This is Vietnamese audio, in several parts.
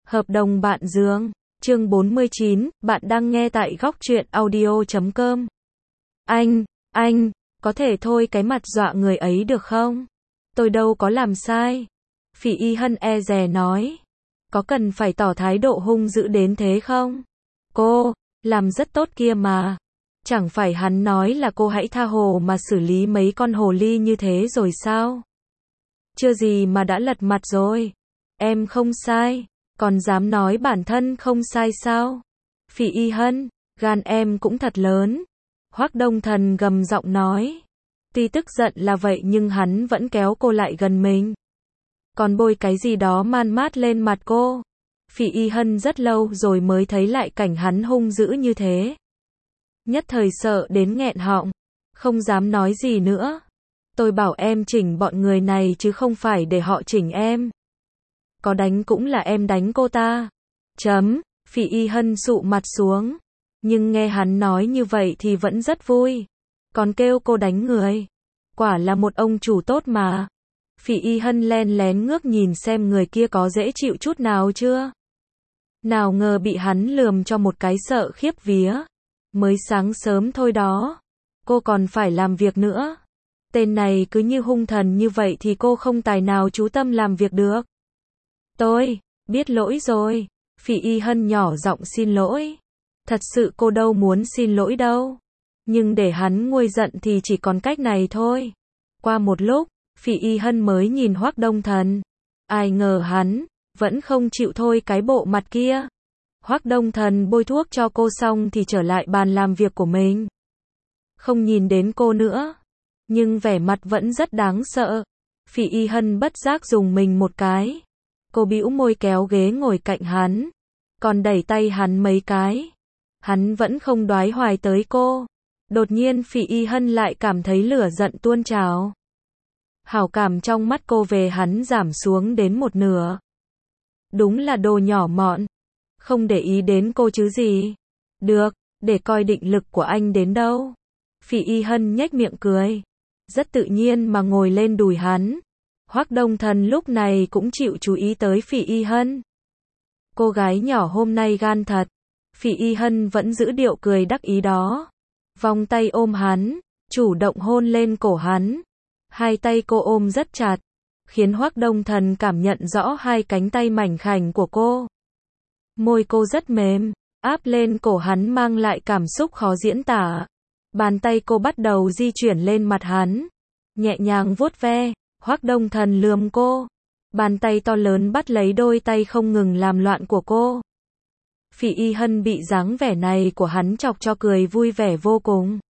Hợp đồng bạn giường. Chương 49, bạn đang nghe tại góc truyện audio.com. Anh, có thể thôi cái mặt dọa người ấy được không? Tôi đâu có làm sai. Phỉ Y Hân e dè nói. Có cần phải tỏ thái độ hung dữ đến thế không? Cô, làm rất tốt kia mà. Chẳng phải hắn nói là cô hãy tha hồ mà xử lý mấy con hồ ly như thế rồi sao? Chưa gì mà đã lật mặt rồi. Em không sai. Còn dám nói bản thân không sai sao? Phỉ Y Hân, gan em cũng thật lớn. Hoắc Đông Thần gầm giọng nói. Tuy tức giận là vậy nhưng hắn vẫn kéo cô lại gần mình. Còn bôi cái gì đó man mát lên mặt cô. Phỉ Y Hân rất lâu rồi mới thấy lại cảnh hắn hung dữ như thế. Nhất thời sợ đến nghẹn họng. Không dám nói gì nữa. Tôi bảo em chỉnh bọn người này chứ không phải để họ chỉnh em. Có đánh cũng là em đánh cô ta. Phỉ Y Hân sụ mặt xuống. Nhưng nghe hắn nói như vậy thì vẫn rất vui. Còn kêu cô đánh người. Quả là một ông chủ tốt mà. Phỉ Y Hân len lén ngước nhìn xem người kia có dễ chịu chút nào chưa. Nào ngờ bị hắn lườm cho một cái sợ khiếp vía. Mới sáng sớm thôi đó. Cô còn phải làm việc nữa. Tên này cứ như hung thần như vậy thì cô không tài nào chú tâm làm việc được. Tôi biết lỗi rồi. Phỉ Y Hân nhỏ giọng xin lỗi. Thật sự cô đâu muốn xin lỗi đâu. Nhưng để hắn nguôi giận thì chỉ còn cách này thôi. Qua một lúc, Phỉ Y Hân mới nhìn Hoắc Đông Thần. Ai ngờ hắn vẫn không chịu thôi cái bộ mặt kia. Hoắc Đông Thần bôi thuốc cho cô xong thì trở lại bàn làm việc của mình. Không nhìn đến cô nữa. Nhưng vẻ mặt vẫn rất đáng sợ. Phỉ Y Hân bất giác dùng mình một cái. Cô bĩu môi kéo ghế ngồi cạnh hắn. Còn đẩy tay hắn mấy cái. Hắn vẫn không đoái hoài tới cô. Đột nhiên Phỉ Y Hân lại cảm thấy lửa giận tuôn trào. Hảo cảm trong mắt cô về hắn giảm xuống đến một nửa. Đúng là đồ nhỏ mọn. Không để ý đến cô chứ gì. Được, để coi định lực của anh đến đâu. Phỉ Y Hân nhếch miệng cười. Rất tự nhiên mà ngồi lên đùi hắn. Hoắc Đông Thần lúc này cũng chịu chú ý tới Phỉ Y Hân. Cô gái nhỏ hôm nay gan thật. Phỉ Y Hân vẫn giữ điệu cười đắc ý đó. Vòng tay ôm hắn, chủ động hôn lên cổ hắn. Hai tay cô ôm rất chặt, khiến Hoắc Đông Thần cảm nhận rõ hai cánh tay mảnh khảnh của cô. Môi cô rất mềm, áp lên cổ hắn mang lại cảm xúc khó diễn tả. Bàn tay cô bắt đầu di chuyển lên mặt hắn, nhẹ nhàng vuốt ve. Hoắc Đông Thần lườm cô. Bàn tay to lớn bắt lấy đôi tay không ngừng làm loạn của cô. Phỉ Y Hân bị dáng vẻ này của hắn chọc cho cười vui vẻ vô cùng.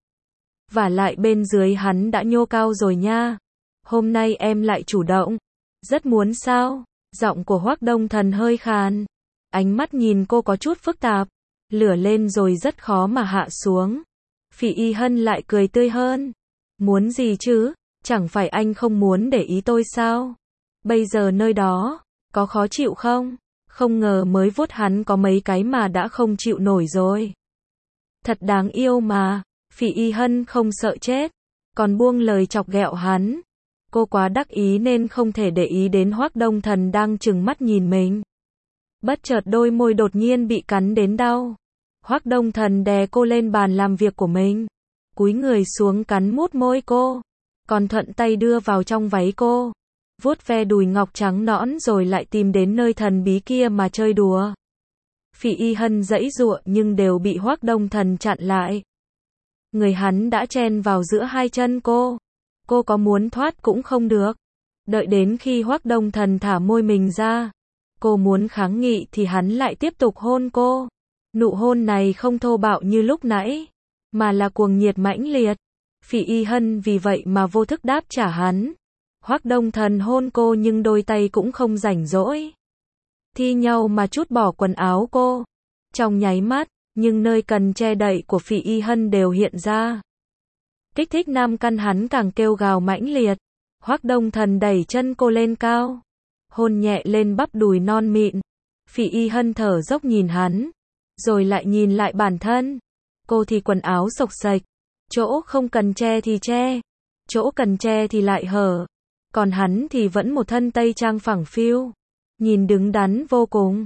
Vả lại bên dưới hắn đã nhô cao rồi nha. Hôm nay em lại chủ động. Rất muốn sao? Giọng của Hoắc Đông Thần hơi khàn. Ánh mắt nhìn cô có chút phức tạp. Lửa lên rồi rất khó mà hạ xuống. Phỉ Y Hân lại cười tươi hơn. Muốn gì chứ? Chẳng phải anh không muốn để ý tôi sao? Bây giờ nơi đó, có khó chịu không? Không ngờ mới vuốt hắn có mấy cái mà đã không chịu nổi rồi. Thật đáng yêu mà. Phỉ Y Hân không sợ chết. Còn buông lời chọc ghẹo hắn. Cô quá đắc ý nên không thể để ý đến Hoắc Đông Thần đang trừng mắt nhìn mình. Bất chợt đôi môi đột nhiên bị cắn đến đau. Hoắc Đông Thần đè cô lên bàn làm việc của mình. Cúi người xuống cắn mút môi cô. Còn thuận tay đưa vào trong váy cô. Vuốt ve đùi ngọc trắng nõn rồi lại tìm đến nơi thần bí kia mà chơi đùa. Phỉ Y Hân giãy giụa nhưng đều bị Hoắc Đông Thần chặn lại. Người hắn đã chen vào giữa hai chân cô. Cô có muốn thoát cũng không được. Đợi đến khi Hoắc Đông Thần thả môi mình ra. Cô muốn kháng nghị thì hắn lại tiếp tục hôn cô. Nụ hôn này không thô bạo như lúc nãy. Mà là cuồng nhiệt mãnh liệt. Phỉ Y Hân vì vậy mà vô thức đáp trả hắn. Hoắc Đông Thần hôn cô nhưng đôi tay cũng không rảnh rỗi. Thi nhau mà trút bỏ quần áo cô. Trong nháy mắt, nhưng nơi cần che đậy của Phỉ Y Hân đều hiện ra. Kích thích nam căn hắn càng kêu gào mãnh liệt. Hoắc Đông Thần đẩy chân cô lên cao. Hôn nhẹ lên bắp đùi non mịn. Phỉ Y Hân thở dốc nhìn hắn. Rồi lại nhìn lại bản thân. Cô thì quần áo xộc xệch. Chỗ không cần che thì che. Chỗ cần che thì lại hở. Còn hắn thì vẫn một thân tây trang phẳng phiu. Nhìn đứng đắn vô cùng.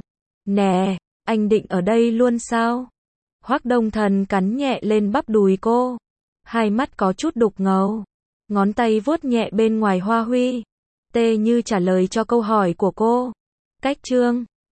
Nè, anh định ở đây luôn sao? Hoắc Đông Thần cắn nhẹ lên bắp đùi cô. Hai mắt có chút đục ngầu. Ngón tay vuốt nhẹ bên ngoài hoa huy. Tê như trả lời cho câu hỏi của cô. Cách Trương,